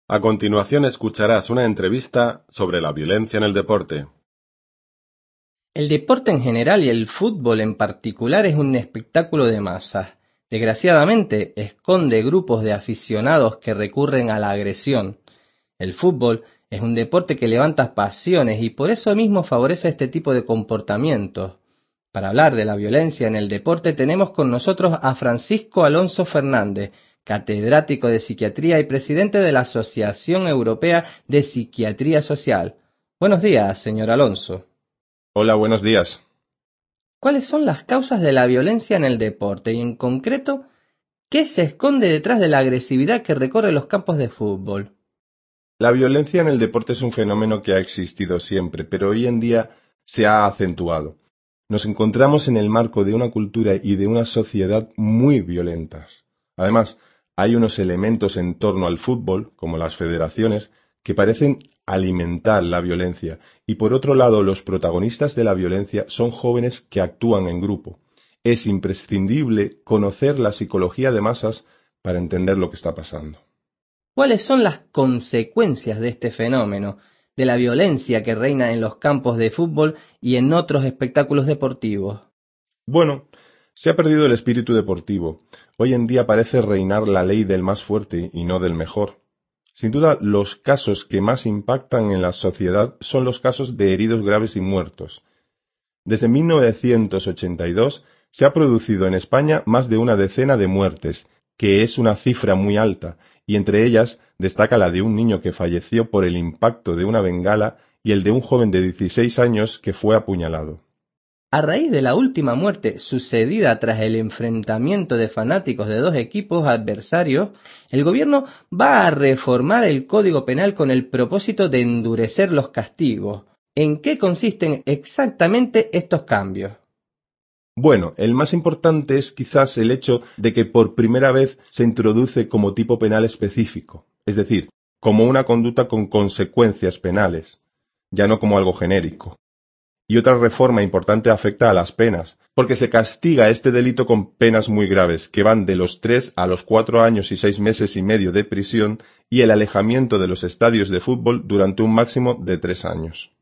A continuación escucharás una entrevista sobre la violencia en el deporte. El deporte en general y el fútbol en particular es un espectáculo de masas. Desgraciadamente, esconde grupos de aficionados que recurren a la agresión. El fútbol es un deporte que levanta pasiones y por eso mismo favorece este tipo de comportamientos. Para hablar de la violencia en el deporte tenemos con nosotros a Francisco Alonso Fernández, catedrático de psiquiatría y presidente de la Asociación Europea de Psiquiatría Social. Buenos días, señor Alonso. Hola, buenos días. ¿Cuáles son las causas de la violencia en el deporte y en concreto, qué se esconde detrás de la agresividad que recorre los campos de fútbol? La violencia en el deporte es un fenómeno que ha existido siempre, pero hoy en día se ha acentuado. Nos encontramos en el marco de una cultura y de una sociedad muy violentas. Además, hay unos elementos en torno al fútbol, como las federaciones, que parecen alimentar la violencia, y por otro lado, los protagonistas de la violencia son jóvenes que actúan en grupo. Es imprescindible conocer la psicología de masas para entender lo que está pasando. ¿Cuáles son las consecuencias de este fenómeno, de la violencia que reina en los campos de fútbol y en otros espectáculos deportivos? Bueno, se ha perdido el espíritu deportivo. Hoy en día parece reinar la ley del más fuerte y no del mejor. Sin duda, los casos que más impactan en la sociedad son los casos de heridos graves y muertos. Desde 1982 se ha producido en España más de una decena de muertes, que es una cifra muy alta, y entre ellas destaca la de un niño que falleció por el impacto de una bengala y el de un joven de 16 años que fue apuñalado. A raíz de la última muerte sucedida tras el enfrentamiento de fanáticos de dos equipos adversarios, el gobierno va a reformar el Código Penal con el propósito de endurecer los castigos. ¿En qué consisten exactamente estos cambios? Bueno, el más importante es quizás el hecho de que por primera vez se introduce como tipo penal específico, es decir, como una conducta con consecuencias penales, ya no como algo genérico. Y otra reforma importante afecta a las penas, porque se castiga este delito con penas muy graves, que van de los 3 a los 4 años y 6 meses y medio de prisión y el alejamiento de los estadios de fútbol durante un máximo de 3 años.